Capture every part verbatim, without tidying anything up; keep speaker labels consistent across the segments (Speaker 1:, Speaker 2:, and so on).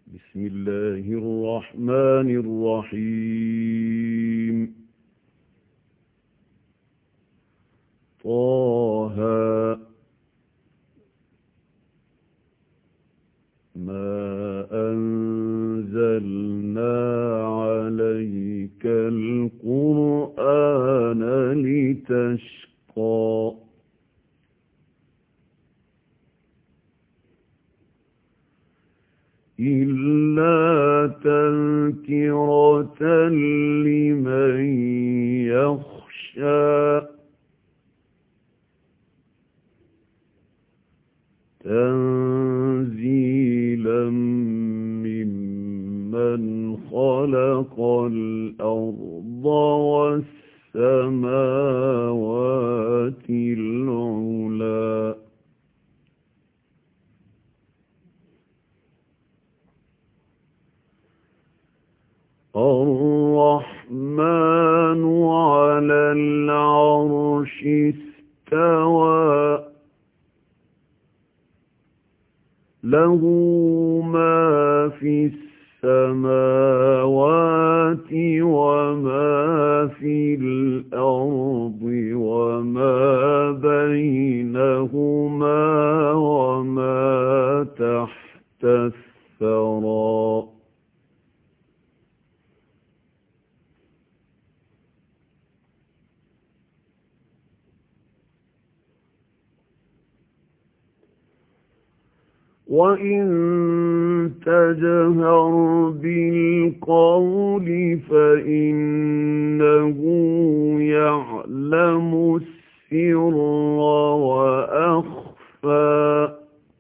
Speaker 1: بسم الله الرحمن الرحيم طه ما أنزلنا عليك القرآن لتشقى إلا تذكرة لمن يخشى تنزيلا ممن خلق الأرض والسماوات العلى الرحمن على العرش استوى له ما في السماوات وما في الأرض وما بينهما وما تحت الثرى وَإِن تَجْهَرْ بِالْقَوْلِ فَإِنَّهُ يَعْلَمُ السِّرَّ وَأَخْفَى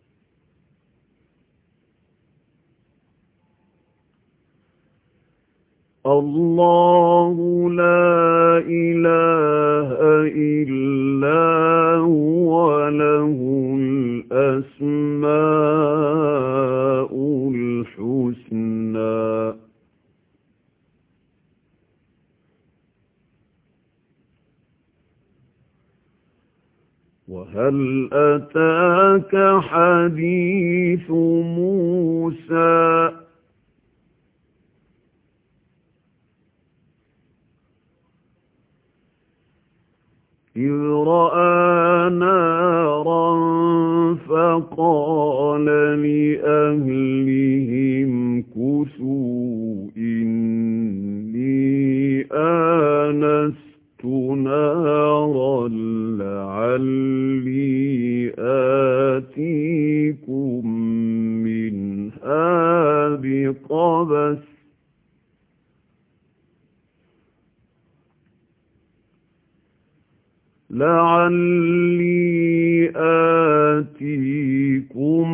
Speaker 1: الله لا إله إلا هو له الأسماء الحسنى وهل أتاك حديث موسى إذ رأى نارا فقال لأهلهم كثوا إني آنست نارا لعلي آتيكم منها بقبس لعلي آتيكم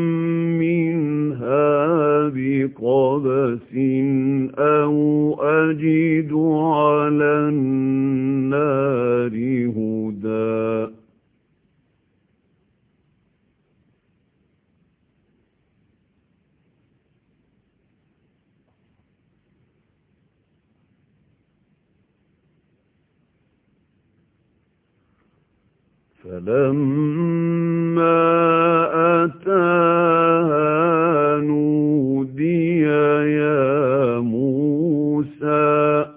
Speaker 1: منها بقبس أو أجد على النار هدى فلما أتاها نودي يا موسى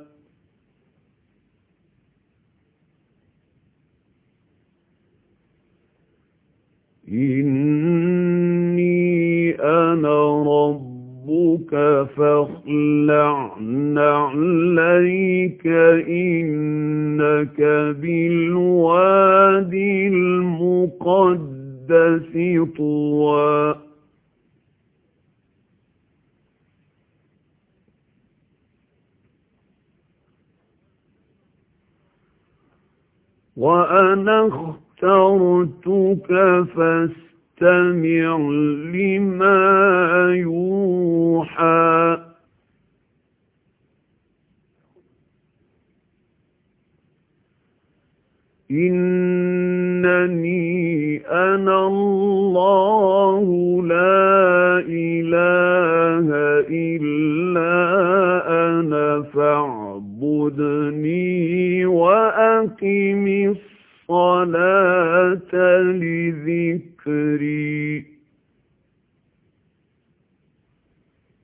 Speaker 1: إني أنا ربك فاخلع نعليك إنك بالوادي المقدس طوى وأنا اخترتك فاستمع لما يوحى إنني أنا الله لا إله إلا أنا فاعبدني وأقم الصلاة لذكري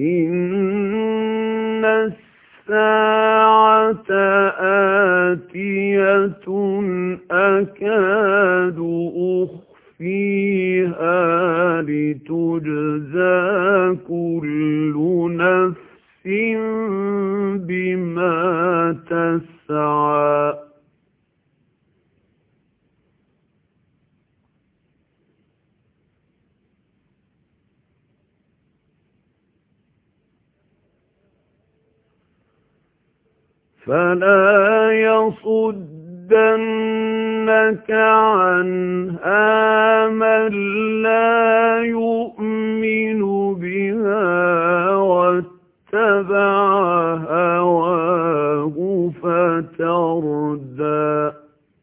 Speaker 1: إِنَّ السَّاعَةَ آتِيَةٌ أَكَادُ أُخْفِيهَا لِتُجْزَىٰ كُلُّ نَفْسٍ بِمَا تَسْعَىٰ فَلَا يَصُدَّنَّكَ عَنْهَا مَن لَّا يُؤْمِنُ بِهَا وَاتَّبَعَ هَوَاهُ فَتَرْدَىٰ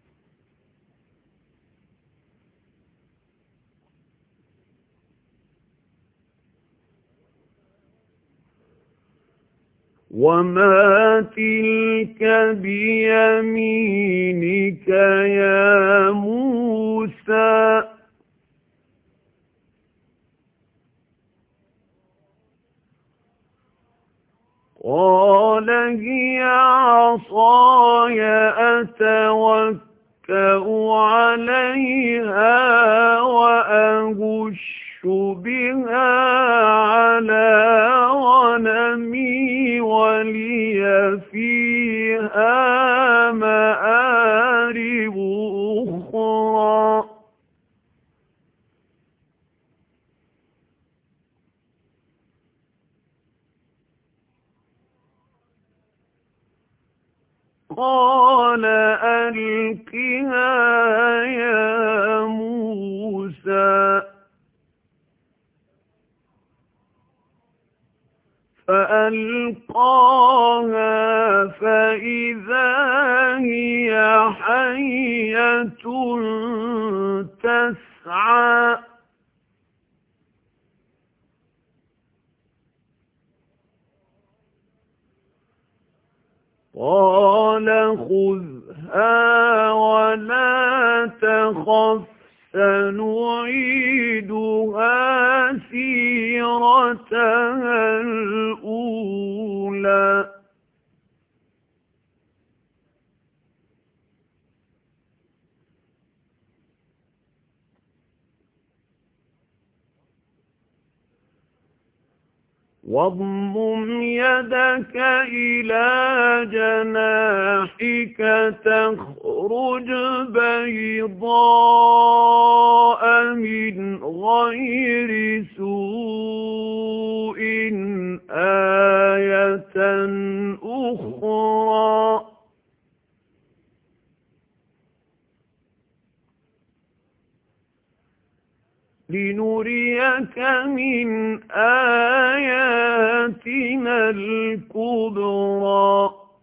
Speaker 1: وَمَا تِلْكَ بِيَمِينِكَ يَا مُوسَىٰ قَالَ هِيَ عَصَايَ أَتَوَكَّأُ عَلَيْهَا وَأَهُشُّ بِهَا عَلَىٰ غَنَمِي وَلِيَ فِيهَا مَآرِبُ أُخْرَىٰ قَالَ أَلْقِهَا يَا مُوسَىٰ فَأَلْقَاهَا فَإِذَا هِيَ حَيَّةٌ تَسْعَىٰ قَالَ خُذْهَا وَلَا تَخَفْ سَنُعِيدُهَا سِيرَتَهَا الْأُولَىٰ وَاضْمُمْ يَدَكَ إِلَىٰ جَنَاحِكَ تَخْرُجْ بَيْضَاءَ مِنْ غَيْرِ سُوءٍ آيَةً أُخْرَىٰ لِنُرِيَكَ مِنْ آيَاتِنَا الْكُبْرَى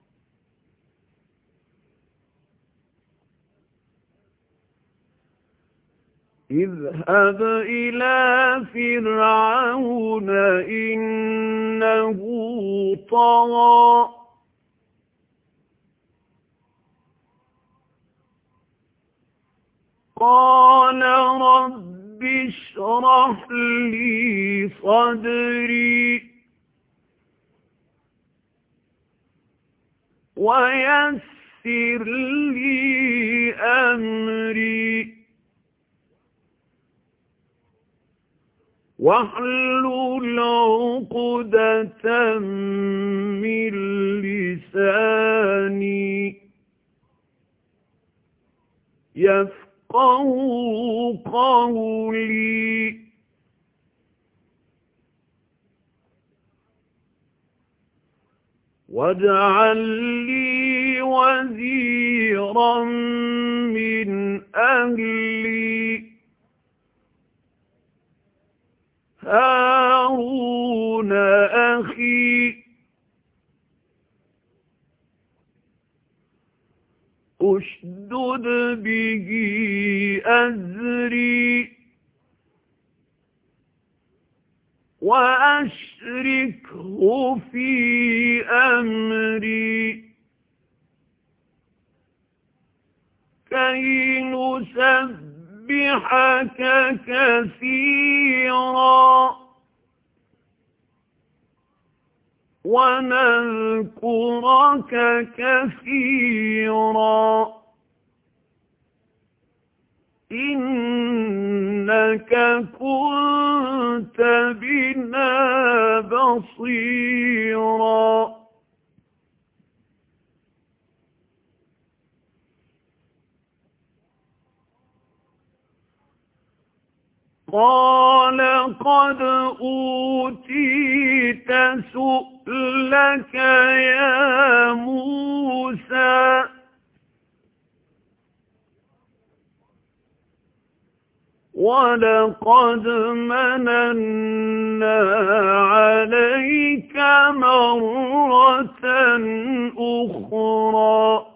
Speaker 1: اذْهَبْ إِلَىٰ فِرْعَوْنَ إِنَّهُ طَغَىٰ قَالَ رَبِّ اشْرَحْ لِي صَدْرِي وَيَسِّرْ لِي أَمْرِي وَاحْلُلْ عُقْدَةً مِّن لِّسَانِي يَفْقَهُوا قَوْلِي وَاجْعَل لِّي وَزِيرًا مِّنْ أَهْلِي هَارُونَ أَخِي اشْدُدْ بِهِ أَزْرِي وَأَشْرِكْهُ فِي أَمْرِي كَيْ نُسَبِّحَكَ كَثِيرًا ونذكرك كثيرا إنك كنت بنا بصيرا قال قد أوتيت سؤلك يا موسى ولقد مننا عليك مرة أخرى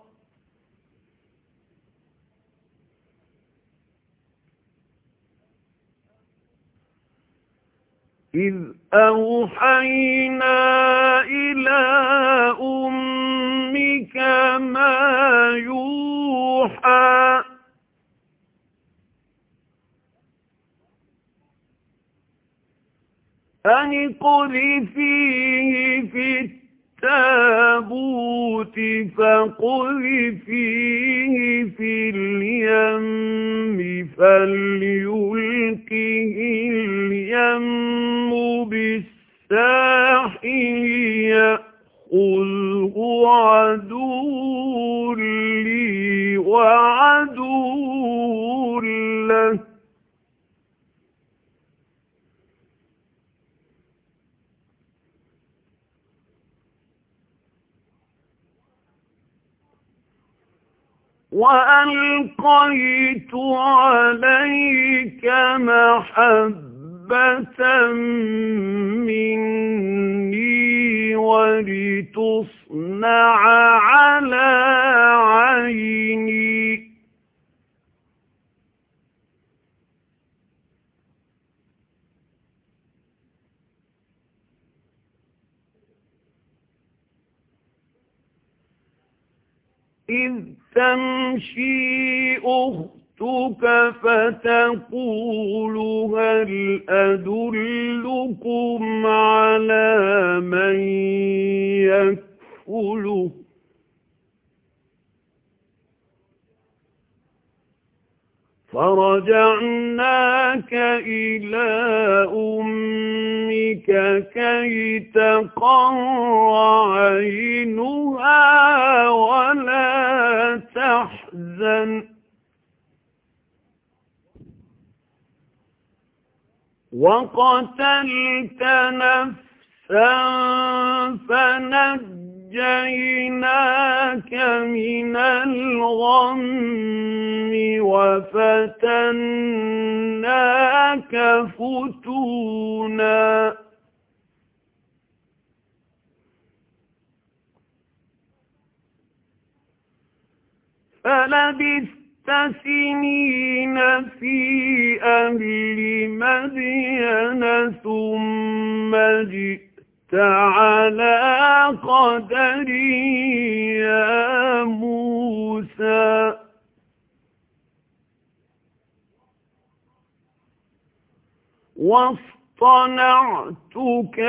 Speaker 1: إذ أوحينا إلى أمك ما يوحى أن اقذفيه في التابوت فاقذفيه في اليم فليلقه اليم بالساحل يأخذه عدو لي وعدو له وألقيت عليك محبة مني ولتصنع على عيني إذ تمشي أختك فتقول هل أدلكم على من يكفله فرجعناك إلى أمك كي تقر عينها ولا تحزن وقتلت نفسا فنجيناك من الغم وفتناك فتونا فلبثت سنين في أهل مدين ثم جئت على قدري يا موسى واصطنعتك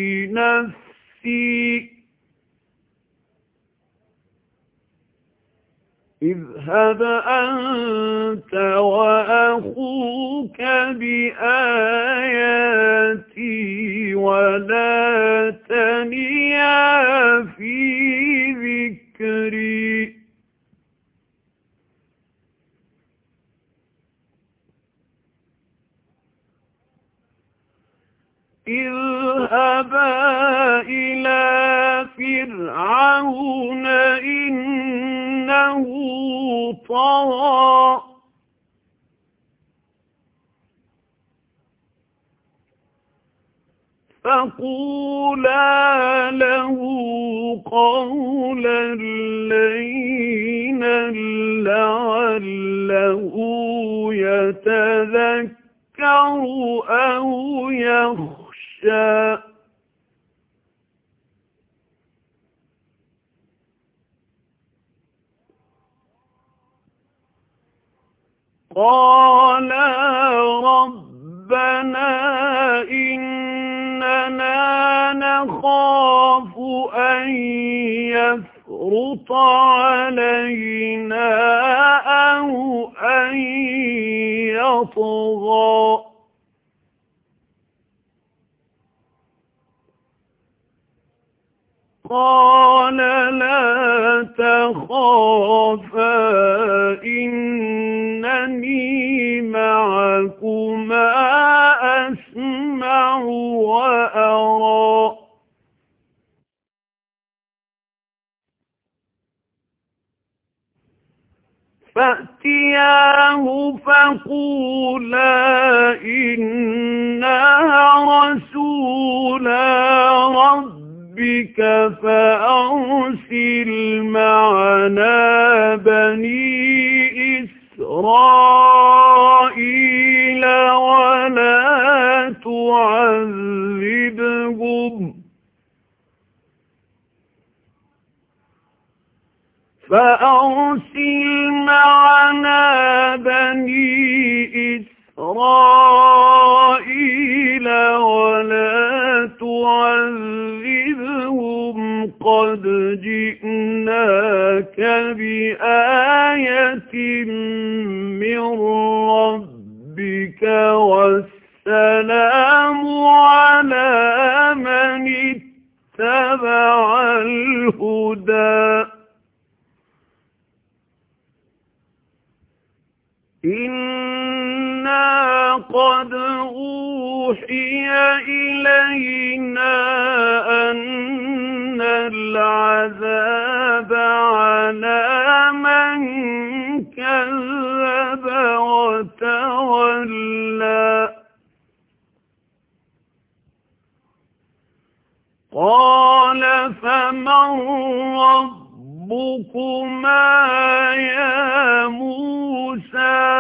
Speaker 1: لنفسي اذهب أنت وأخوك بآياتي ولا تنيا في ذكري اذهبا إلى فرعون إنه طغى فقولا له قولا لينا لعله يتذكر أو يخشى قالا ربنا إننا نخاف أن يفرط علينا أو أن يطغى قال لا تخافا إنني معكما أسمع وأرى فأتياه فقولا إنا رسولا ربك فأرسل معنا بني إسرائيل ولا تعذبهم فأرسل معنا بني إسرائيل ولا تعذبهم قد جئناك بآية من ربك والسلام على من اتبع الهدى إنا قد أوحي إلينا أن العذاب على من كذب وتولى قال فمن ربكما يا موسى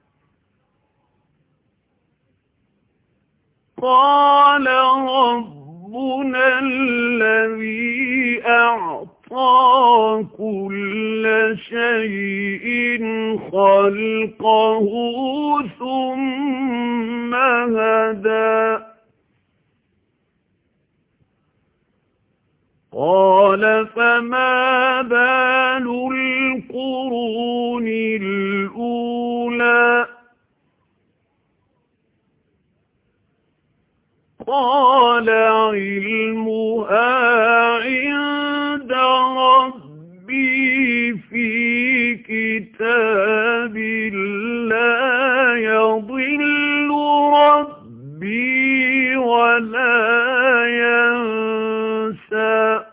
Speaker 1: قال ربنا الذي أعطى كل شيء خلقه ثم هدى قال فما بال القرون الأولى قال علمها عند ربي في كتاب لا يضل ربي ولا ينسى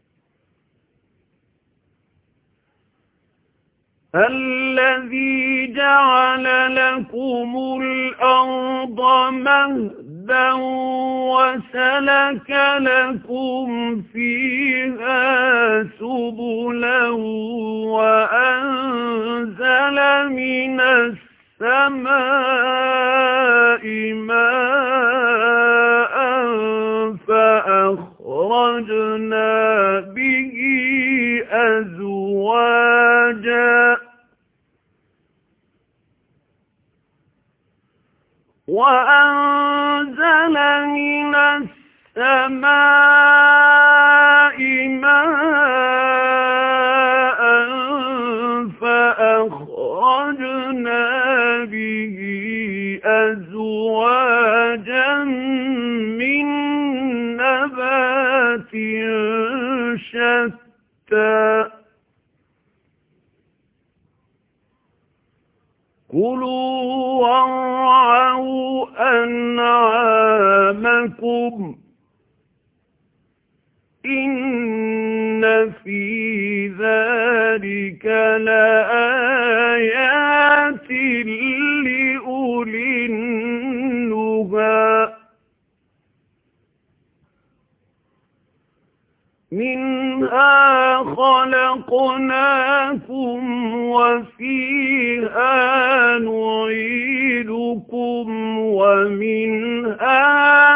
Speaker 1: الذي جعل لكم الأرض مهدا وسلك لكم فيها سبلا وأنزل من السماء ماء فأخرجنا به أزواجا وأنزل من السماء ماء فأخرجنا به أزواجا من نبات شتى كلوا وارعوا أنعامكم إن في ذلك لآيات لأولي النهى منها خلقناكم وفيها نعيدكم ومنها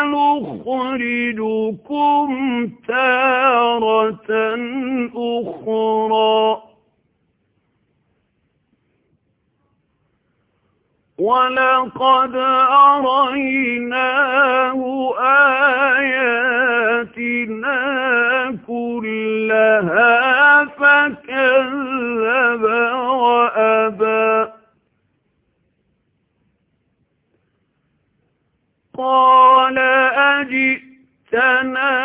Speaker 1: نخرجكم تارة أخرى ولقد أريناه آياتنا كلها كذب وأبى قال أجئتنا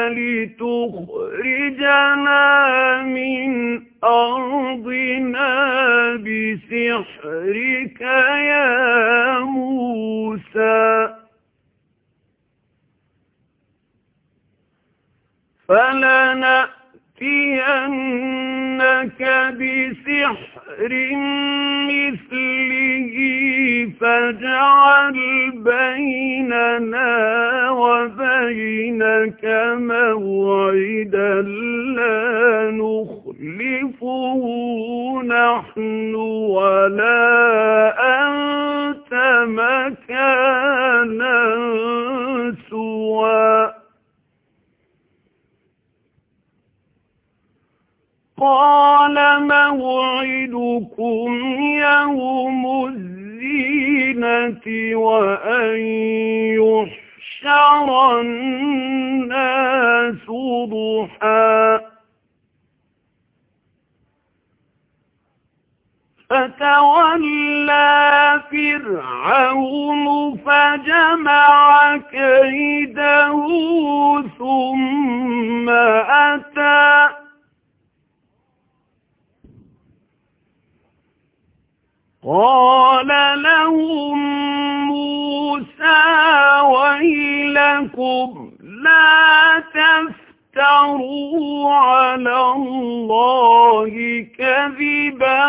Speaker 1: لتخرجنا من أرضنا بسحرك يا موسى فلنأتينك بسحر مثله فاجعل بيننا وبينك موعدا لا نخلفه نحن ولا أنت مكانا سوى قال موعدكم يوم الزينة وأن يحشر الناس ضحى فتولى فرعون فجمع كيده ثم أتى قال لهم موسى ويلكم لا تفتروا على الله كذبا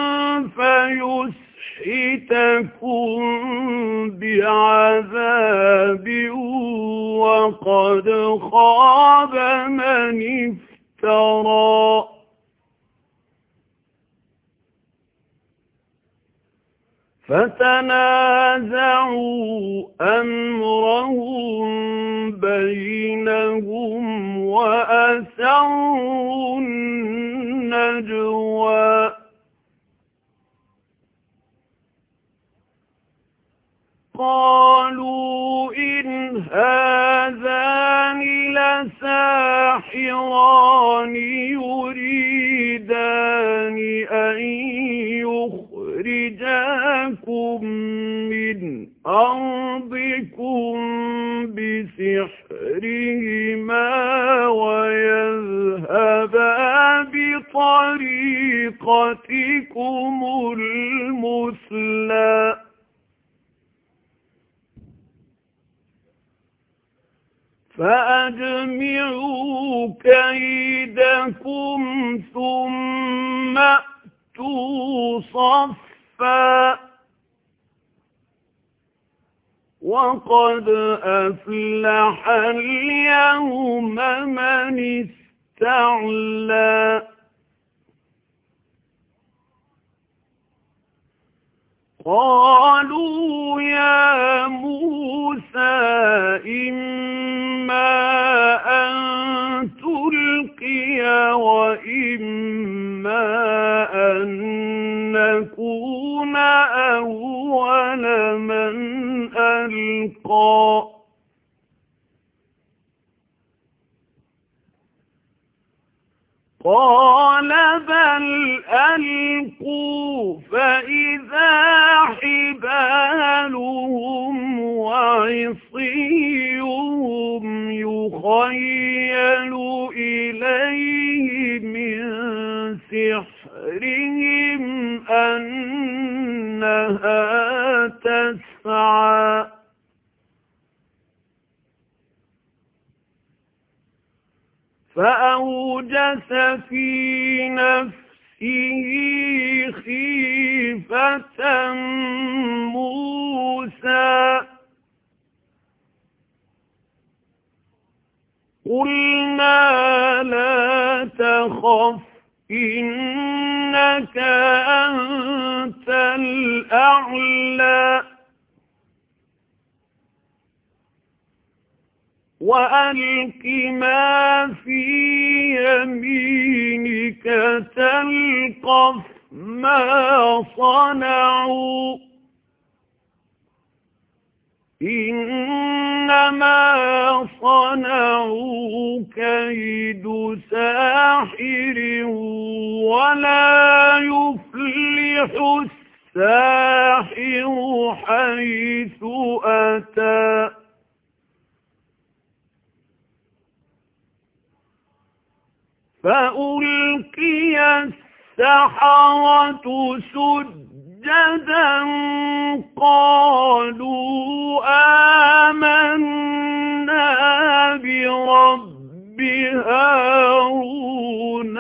Speaker 1: فيسحتكم بعذاب وقد خاب من افترى فتنازعوا أمرهم بينهم وأسروا النجوى قالوا إن هذان لساحران يريدان أن يخرجاكم من أرضكم بسحرهما ويذهبا بطريقتكم المثلى فأجمعوا كيدكم ثم أتوا صفا وقد أفلح اليوم من استعلى قالوا يا موسى إما أن تلقي وإما أن نكون أول من ألقى قال بل ألقوا فإذا حبالهم وعصيهم يخيل إليه من سحرهم أنها تسعى فأوجس في نفسه خيفة موسى قلنا لا تخف إنك أنت الأعلى وألق ما في يمينك تلقف ما صنعوا إنما صنعوا كيد ساحر ساحر ولا يفلح الساحر حيث أتى فألقي السحرة سجدا قالوا آمنا برب هارون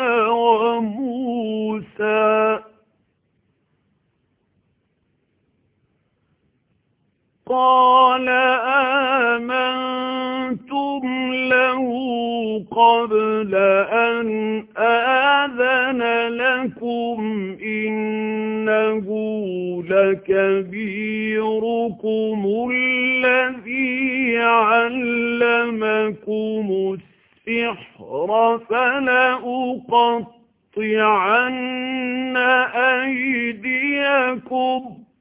Speaker 1: وموسى قال آمنتم له قبل أن آذن لكم إنه لكبيركم الذي علمكم السحر فلأقطعن أيديكم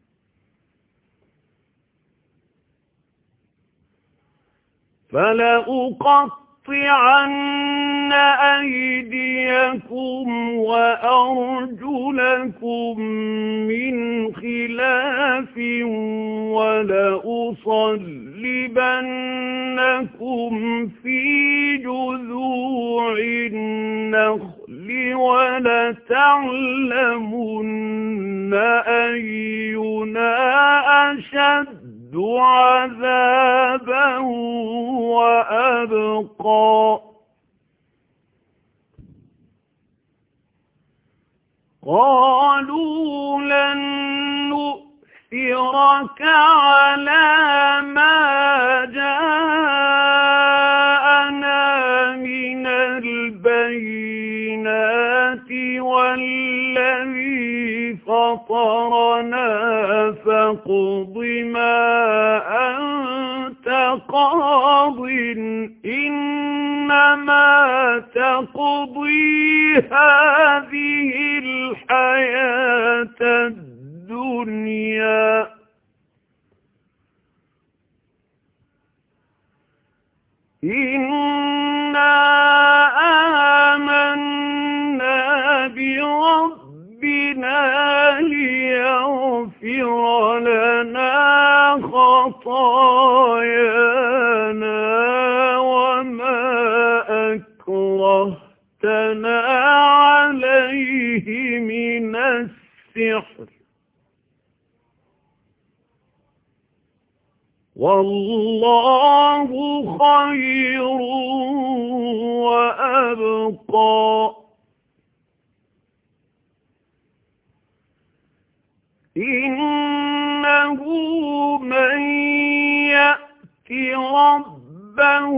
Speaker 1: فلأقطعن أيديكم وأرجلكم من خلاف ولأصلبنكم في جذوع النخل ولتعلمن أينا أشد عذابا وأبقى قالوا لن نؤثرك على ما جاءنا من البينات والذي فطرنا فاقض ما أنت قاض إنما تقضي هذه الحياة الدنيا إنا آمنا بربنا ليغفر لنا خطايانا وما أكرهتنا عليه من السحر والله خير وأبقى إنه من يأت ربه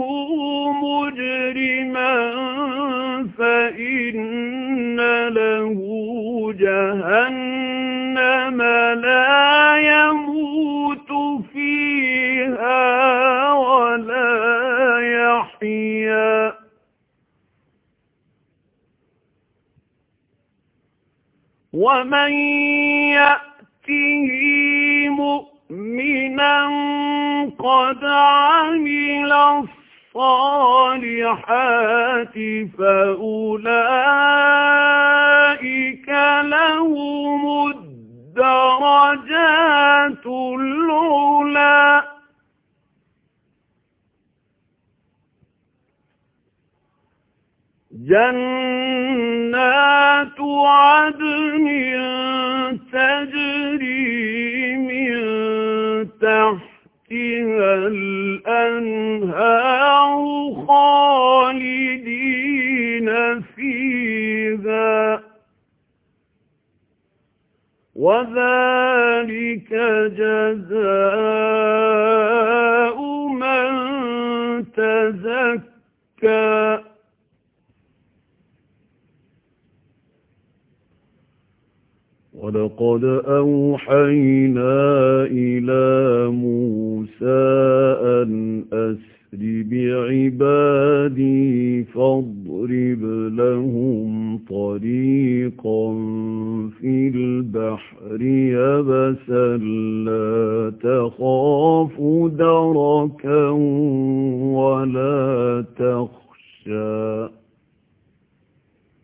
Speaker 1: مجرما فإن له جهنم لا يموت فيها ولا يحيا ومن يأته مؤمنا قد عمل الصالحات فأولئك لهم الدرجات العلى جنات عدن تجري من تحتها الأنهار خالدين فيها وذلك جزاء من تزكى ولقد أوحينا إلى موسى أن أسر بعبادي فاضرب لهم طريقا في البحر يبسا لا تخاف دركا ولا تخشى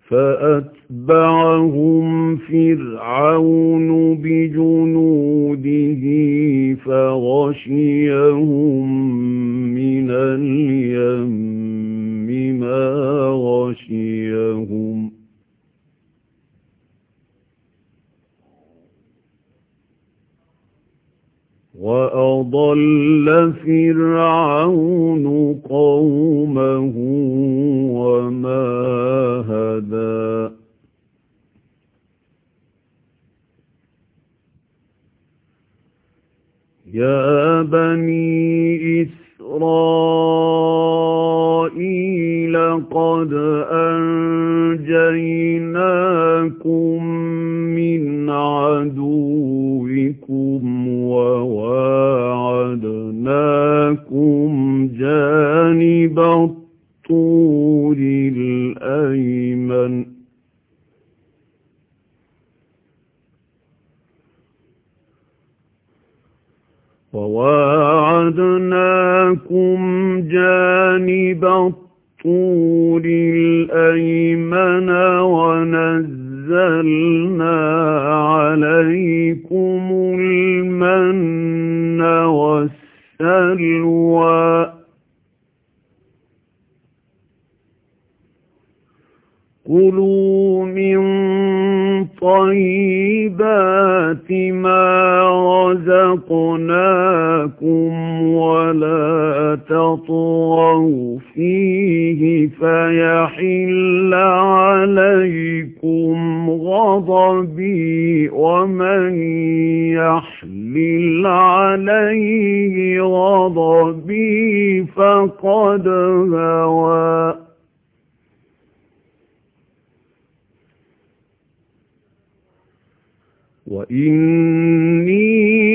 Speaker 1: فأتبعهم فرعون بجنوده فغشيهم من اليم ما غشيهم وأضل فرعون قومه وما هدى يا بني إسرائيل قد أنجيناكم من عدوكم وواعدناكم جانب الطور الأيمن وواعدناكم جانب الطور الأيمن ونزلنا عليكم المن والسلوى كلوا من طيبات ما رزقناكم ولا تطغوا فيه فيحل عليكم غضبي ومن يحلل عليه غضبي فقد هوى وإني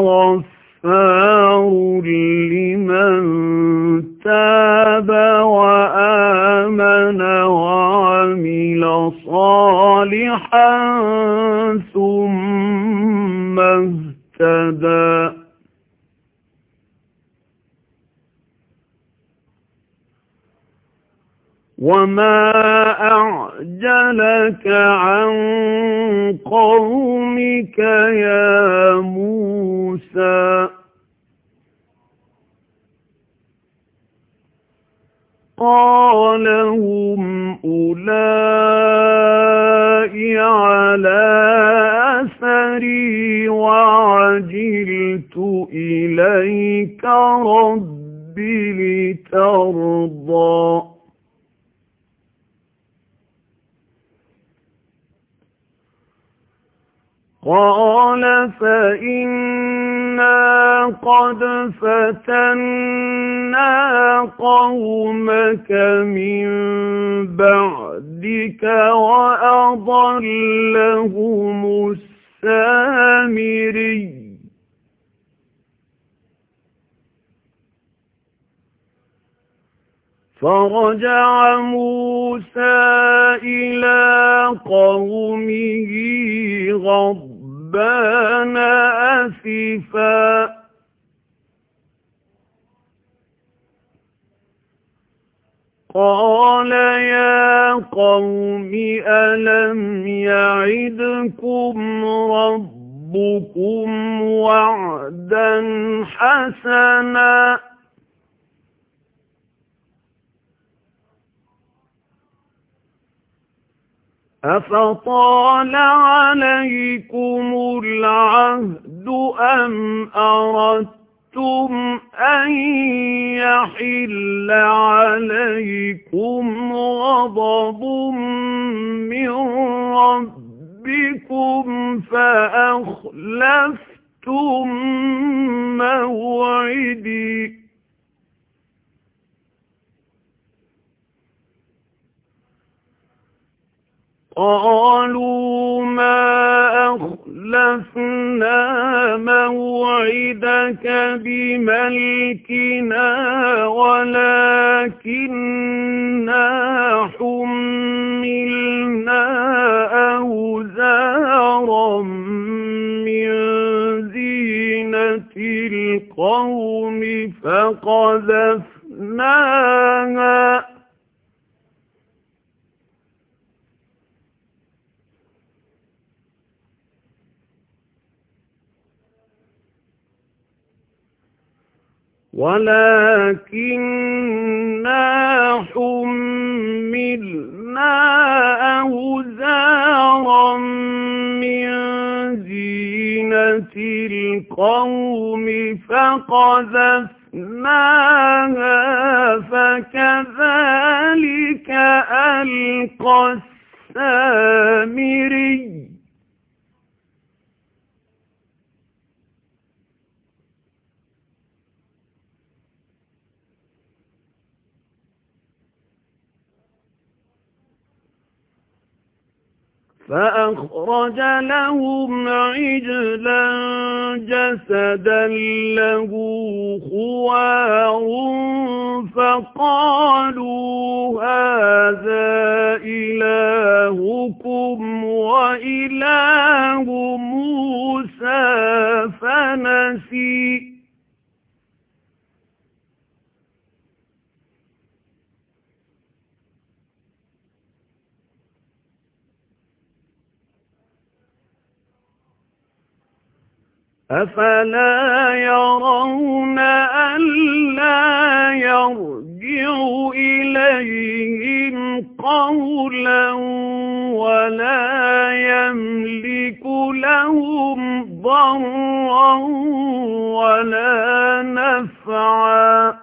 Speaker 1: لغفار لمن تاب وآمن وعمل صالحا ثم اهتدى وما أعجلك عن قومك يا موسى قال هم أولئك على أثري وعجلت إليك رب لترضى قال فإنا قد فتنا قومك من بعدك وأضلهم السامري فرجع موسى إلى قومه غضبان أسفا قال يا قوم ألم يعدكم ربكم وعدا حسنا أفطال عليكم العهد أم أردتم أن يحل عليكم غضب من ربكم فأخلفتم موعدي قالوا ما أخلفنا موعدك بملكنا ولكننا حملنا أوزارا من زينة القوم فقذفناها ولكننا حملنا أوزارا من زينة القوم فقذفناها فكذلك ألقى السامري. فأخرج لهم عجلا جسدا له خوار فقالوا هذا إلهكم وإله موسى فنسي. أفلا يرون ألا يرجع إليهم قولا ولا يملك لهم ضرا ولا نفعا.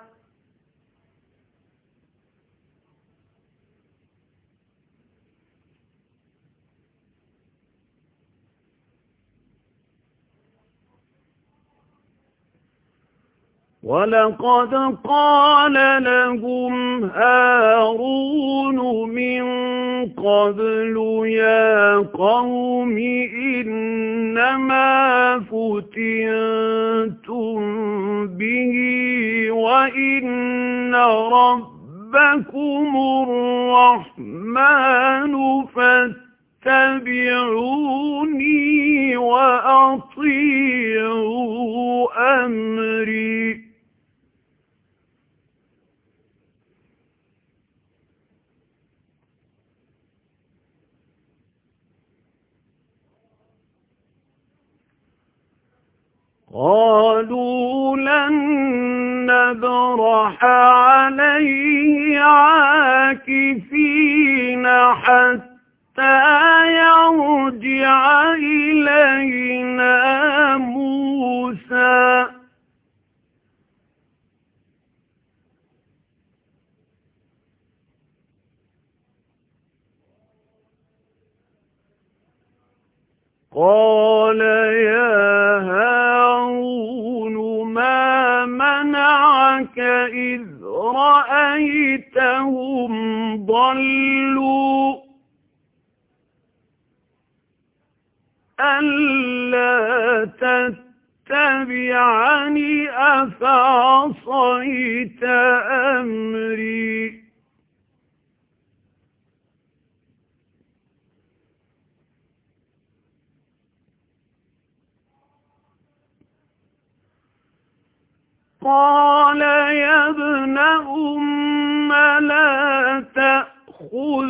Speaker 1: وَلَقَدْ قَالَ لَهُمْ هَارُونُ مِنْ قَبْلُ يَا قَوْمِ إِنَّمَا فُتِنْتُمْ بِهِ وَإِنَّ رَبَّكُمُ الرَّحْمَنُ فَاتَّبِعُونِي وَأَطِيعُوا أَمْرِي. قالوا لن نبرح عليه عاكفين حتى يرجع إلينا موسى. قال يا هارون ما منعك إذ رأيتهم ضلوا ألا تتبعني أفعصيت أمري. قال يا ابن أم لا تأخذ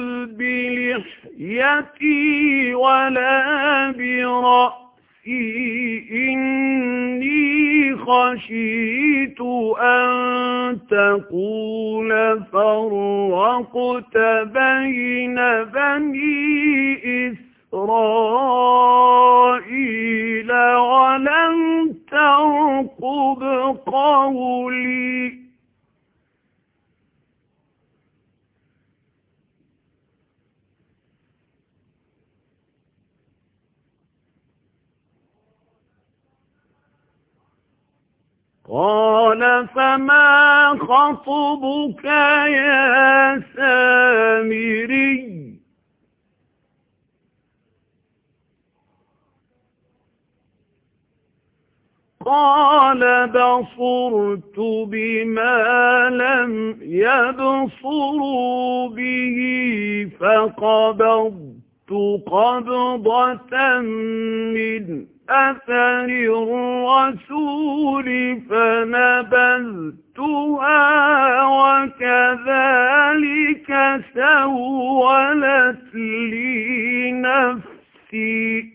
Speaker 1: بلحيتي ولا برأسي إني خشيت أن تقول فرقت بين بني إسرائيل ولم ترقب قولي. قال فما خطبك يا سامري. قال بصرت بما لم يبصروا به فقبضت قبضة من أثر الرسول فنبذتها وكذلك سولت لي نفسي.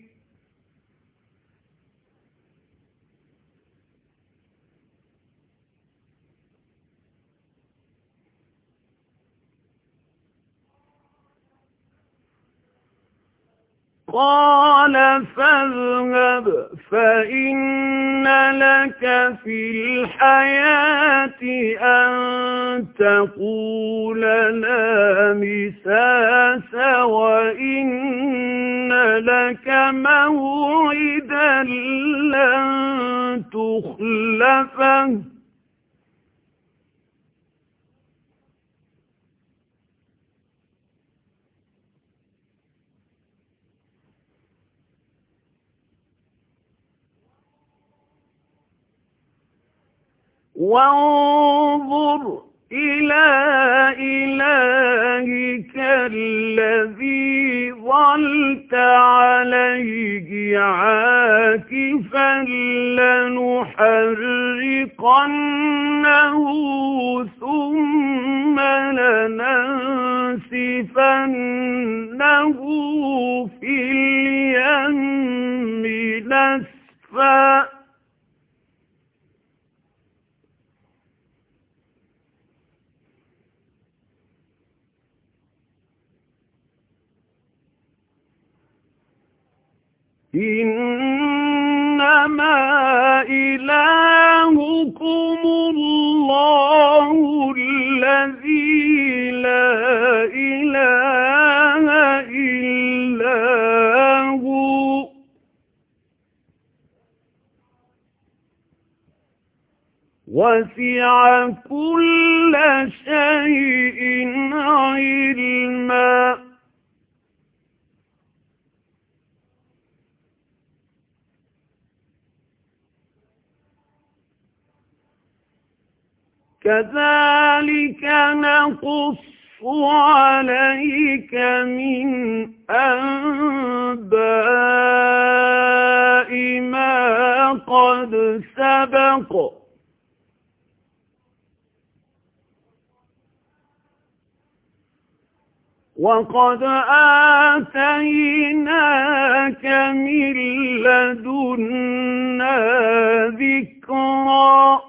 Speaker 1: قال فاذهب فإن لك في الحياة أن تقول لا مساس وإن لك موعدا لن تخلفه وانظر إلى إلهك الذي ظلت عليه عاكفا لنحرقنه ثم لننسفنه في اليم نسفا إنما إلهكم الله الذي لا إله إلا هو وسع كل شيء علما كذلك نقص عليك من أنباء ما قد سبق وقد آتيناك من لدنا ذكرا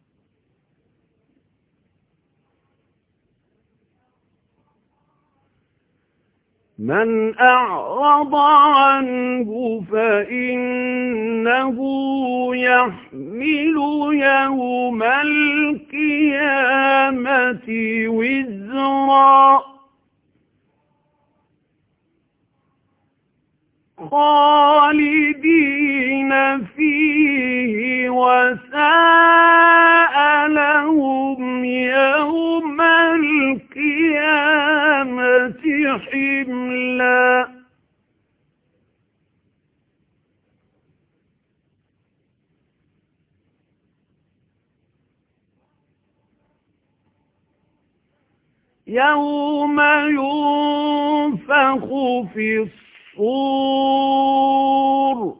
Speaker 1: من أعرض عنه فإنه يحمل يوم القيامة وزرا خالدين فيه وساء لهم يوم القيامة حملا يوم ينفخ في الصور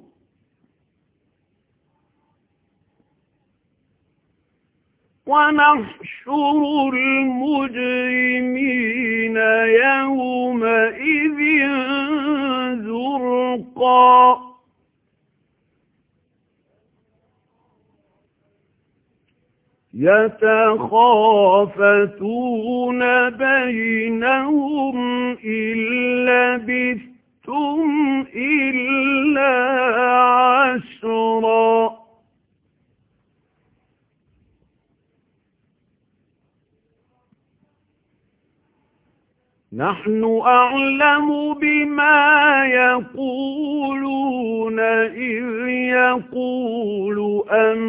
Speaker 1: ونحشر المجرمين يومئذ زرقا يتخافتون بينهم إن لبثتم إلا عشرا نحن أعلم بما يقولون إذ يقول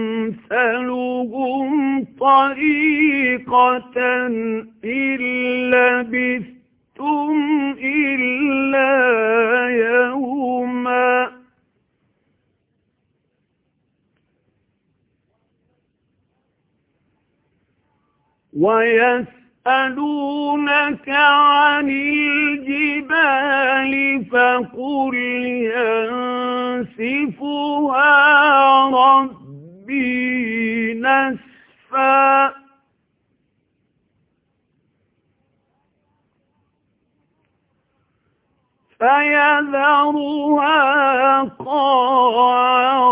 Speaker 1: أمثلهم طريقة إن لبثتم إلا يوما ويسألون يسألونك عن الجبال فقل ينسفها ربي نسفا فيذرها قاعا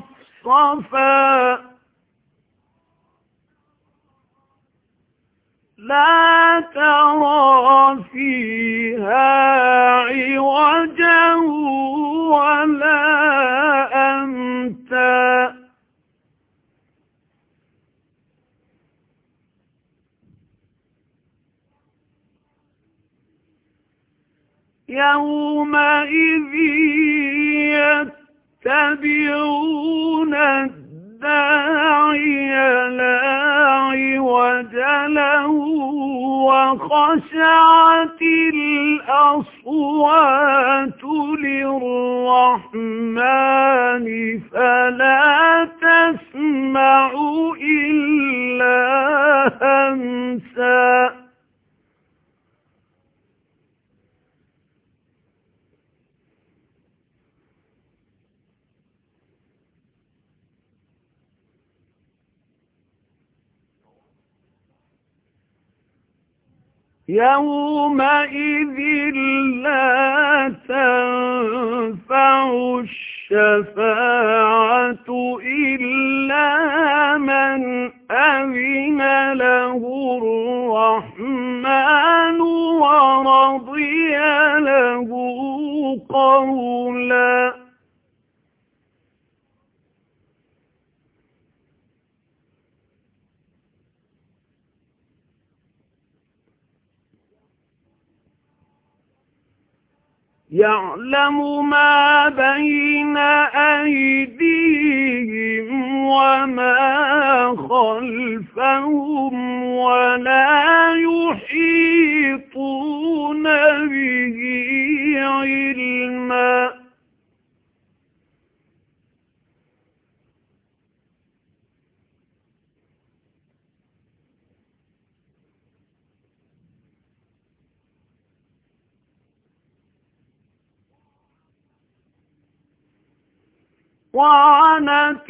Speaker 1: صفصفا لا ترى فيها عوجا ولا أمتا يومئذ يتبعون الداعي لا عوج له وخشعت الأصوات للرحمن فلا تسمع إلا همسا يومئذ لا تنفع الشفاعة إلا من أذن له الرحمن ورضي له قولا يعلم ما بين أيديهم وما خلفهم ولا يحيطون به علما وعنت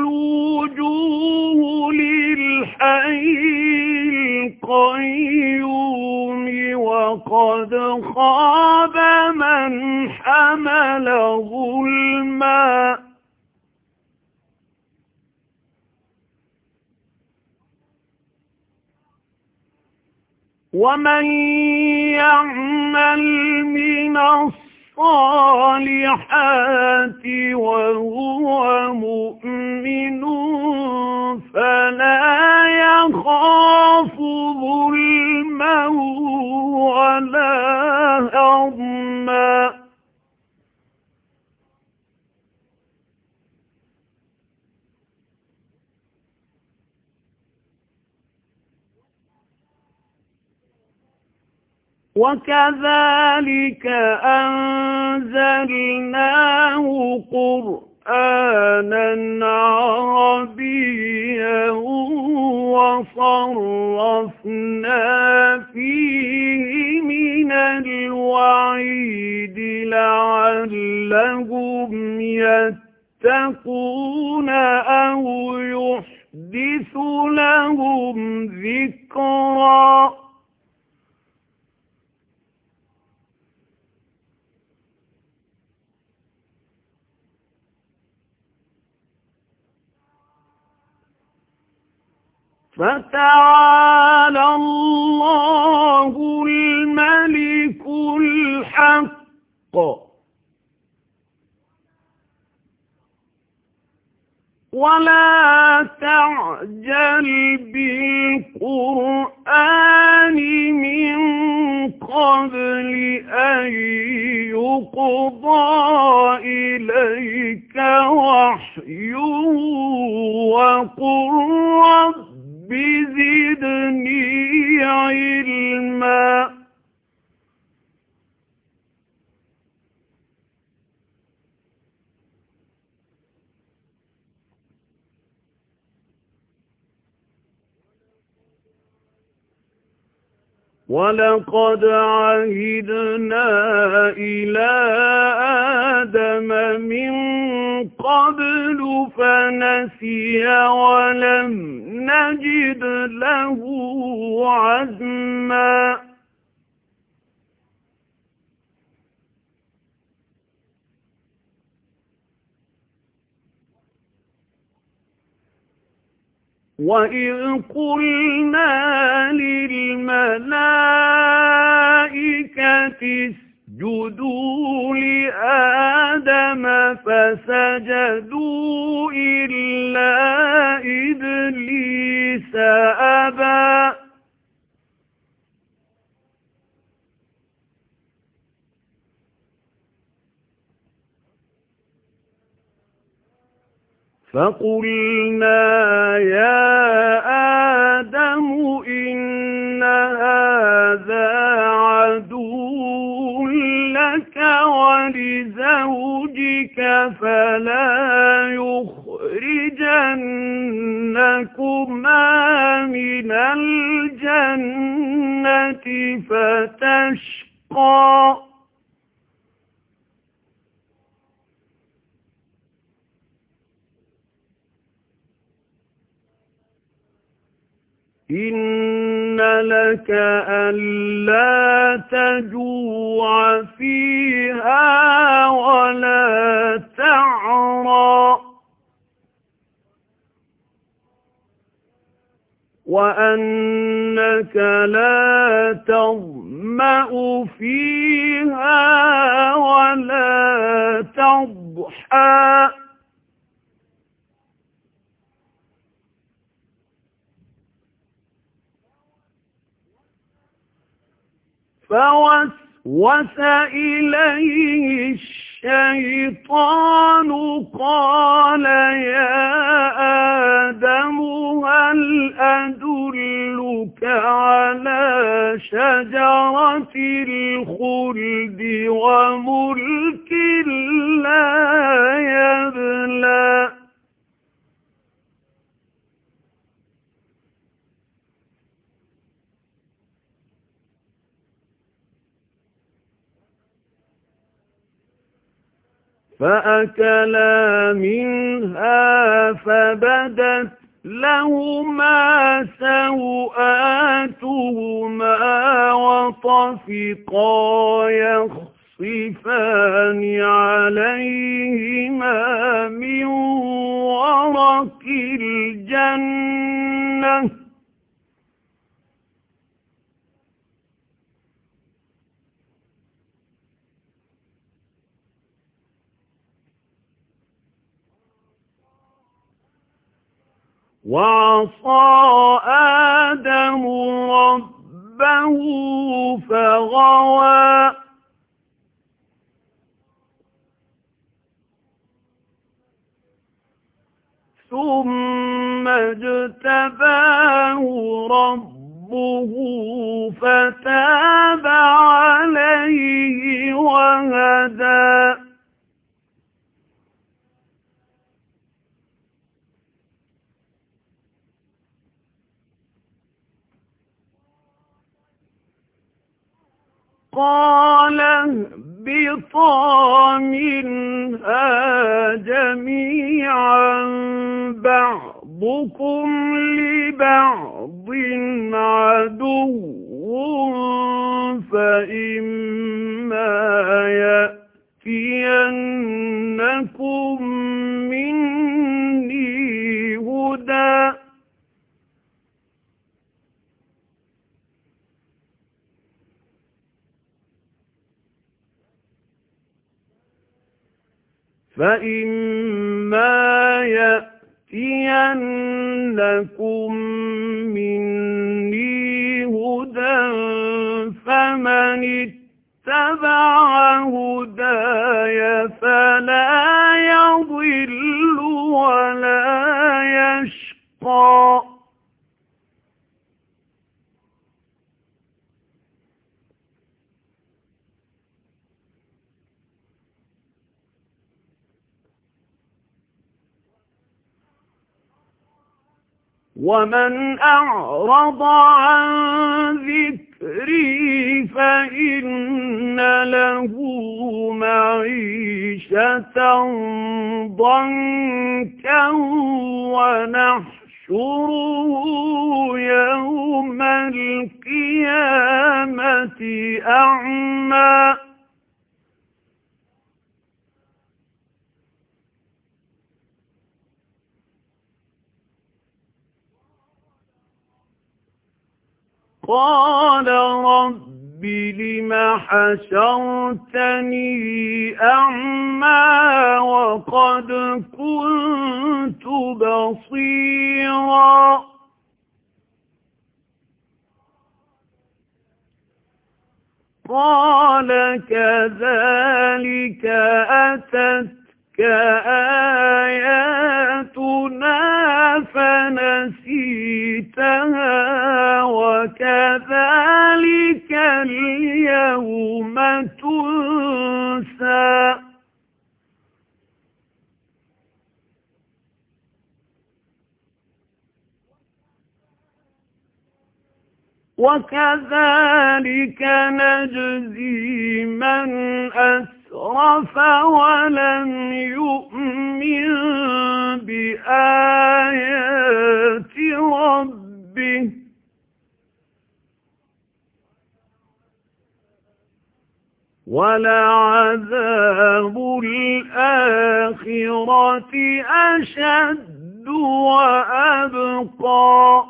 Speaker 1: الوجوه للحي القيوم وقد خاب من حمل ظلما ومن يعمل من الصالحات وهو مؤمن فلا يخاف ظلما ولا هضما وكذلك أنزلناه قرآنا عربيا وصرفنا فيه من الوعيد لعلهم يتقون أو يحدث لهم ذكرا فتعالى الله الملك الحق ولا تعجل بالقرآن من قبل أن يقضى إليك وحيه وقل رب زدني علما ولقد عهدنا إلى آدم من قبل فنسي ولم نجد له عزما وَإِذْ قُلْنَا لِلْمَلَائِكَةِ اسْجُدُوا لِآدَمَ فَسَجَدُوا إِلَّا إِبْلِيسَ أَبَى فَقُلْنَا يَا آدَمُ إِنَّ هَذَا عَدُوٌّ لَكَ وَلِزَوْجِكَ فَلَا يُخْرِجَنَّكُمَا مِنَ الْجَنَّةِ فَتَشْقَىٰ إِنَّ لَكَ أَلَّا تَجُوعَ فِيهَا وَلَا تَعْرَىٰ وَأَنَّكَ لَا تَظْمَأُ فِيهَا وَلَا تَضْحَىٰ فَوَسْوَسَ إِلَيْهِ الشَّيْطَانُ قَالَ يَا آدَمُ هَلْ أَدُلُّكَ عَلَى شَجَرَةِ الْخُلْدِ وَمُلْكٍ لَّا يَبْلَىٰ فَأَكَلَا مِنْهَا فَبَدَتْ لَهُمَا سَوْآتُهُمَا وَطَفِقَا يَخْصِفَانِ عَلَيْهِمَا مِنْ وَرَقِ الْجَنَّةِ وَعَصَىٰ آدَمُ رَبَّهُ فَغَوَىٰ ثُمَّ اجْتَبَاهُ رَبُّهُ فَتَابَ عَلَيْهِ وَهَدَىٰ قَالَ اهْبِطَا مِنْهَا جَمِيعًا بَعْضُكُمْ لِبَعْضٍ عَدُوٌّ فَإِمَّا يَأْتِيَنَّكُم مِّنِّي هُدًى فَإِمَّا يَأْتِيَنَّكُم مِّنِّي هُدًى فَمَنِ اتَّبَعَ هُدَايَ فَلَا يَضِلُّ وَلَا يَشْقَىٰ وَمَنْ أَعْرَضَ عَنْ ذِكْرِي فَإِنَّ لَهُ مَعِيشَةً ضَنكًا وَنَحْشُرُهُ يَوْمَ الْقِيَامَةِ أَعْمَىٰ قال رب لم حشرتني أعمى وقد كنت بصيرا قال كذلك أتتك آياتنا فنسيتها وكذلك اليوم تنسى وكذلك نجزي من أسرف ولم يؤمن بآيات ربه ولعذاب الآخرة أشد وأبقى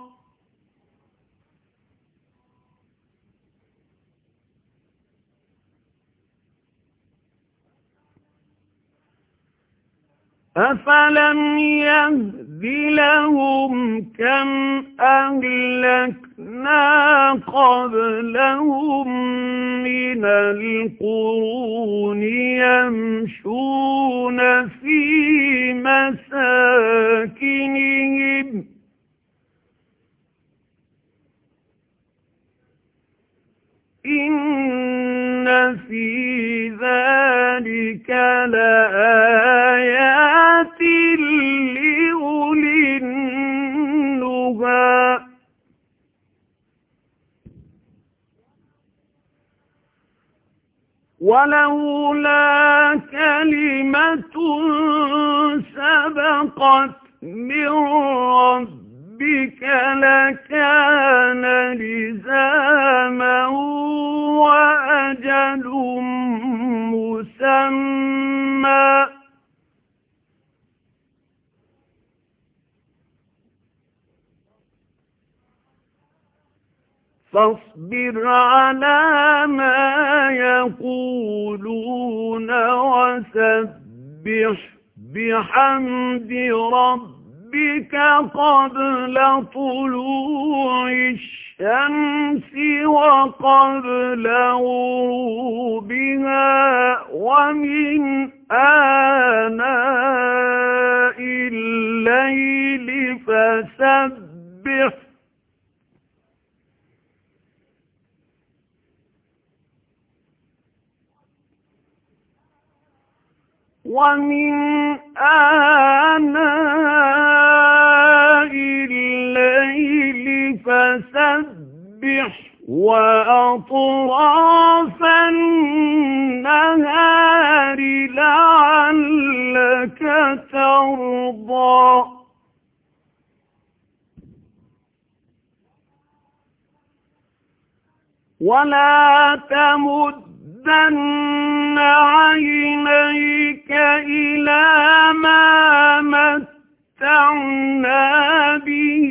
Speaker 1: أفلم يهد لهم كم أهلكنا قبلهم من القرون يمشون في مساكنهم إن في ذلك لآيات لأولي النهى ولولا كلمة سبقت من ربك لكان لزاما وأجل مسمى فاصبر على ما يقولون وسبح بحمد ربك قبل طلوع الشمس وقبل غروبها ومن آناء الليل فسبح ومن آناء الليل فسبح وأطراف النهار لعلك ترضى ولا تمدن عينيك إلى ما متعنا به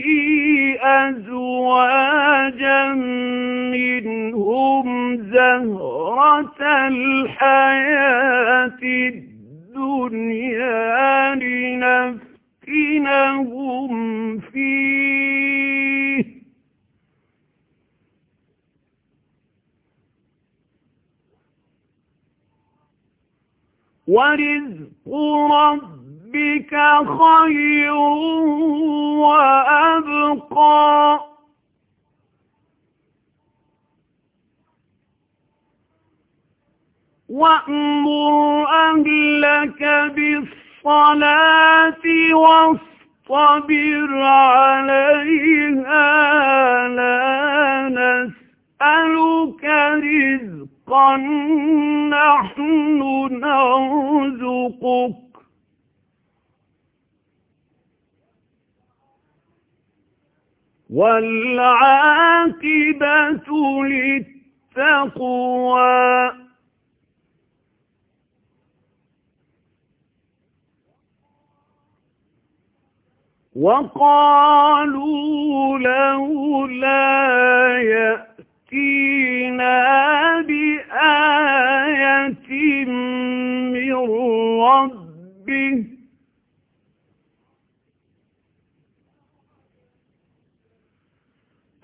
Speaker 1: أزواجا منهم زهرة الحياة الدنيا لنفتنهم فيه ورزق ربك خير وأبقى وأمر أهلك بالصلاة واصطبر عليها لا نسألك رزقا نحن نرزقك والعاقبة للتقوى وقالوا لولا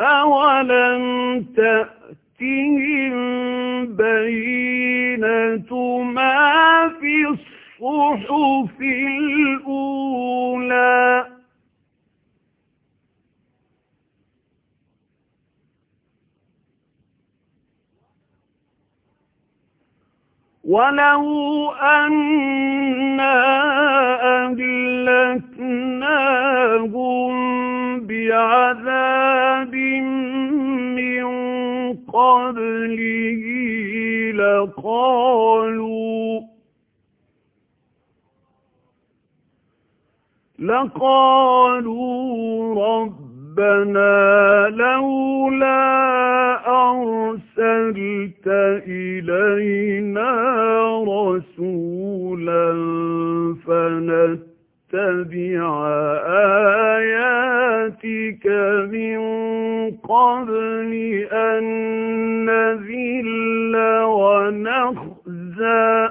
Speaker 1: أَوَلَمْ تَأْتِهِم بَيِّنَةُ مَا فِي الصُّحُفِ الْأُولَى وَلَوْ أَنَّا أَهْلَكْنَاهُم بِعَذَابٍ مِّن قَبْلِهِ لَقَالُوا لَقَالُوا رَبَّنَا لَوْلَا أَرْسَلْتَ إِلَيْنَا رَسُولًا فَنَتَّبِعَ آيَاتِكَ مِن قَبْلِ أَن نَّذِلَّ وَنَخْزَىٰ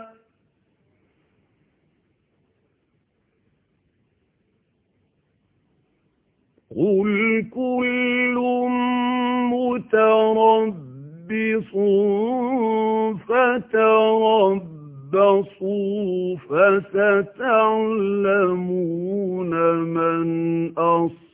Speaker 1: قُلْ كُلٌّ مُّتَرَبِّصٌ فَتَرَبَّصُوا فَسَتَعْلَمُونَ مَنْ أَصْحَابُ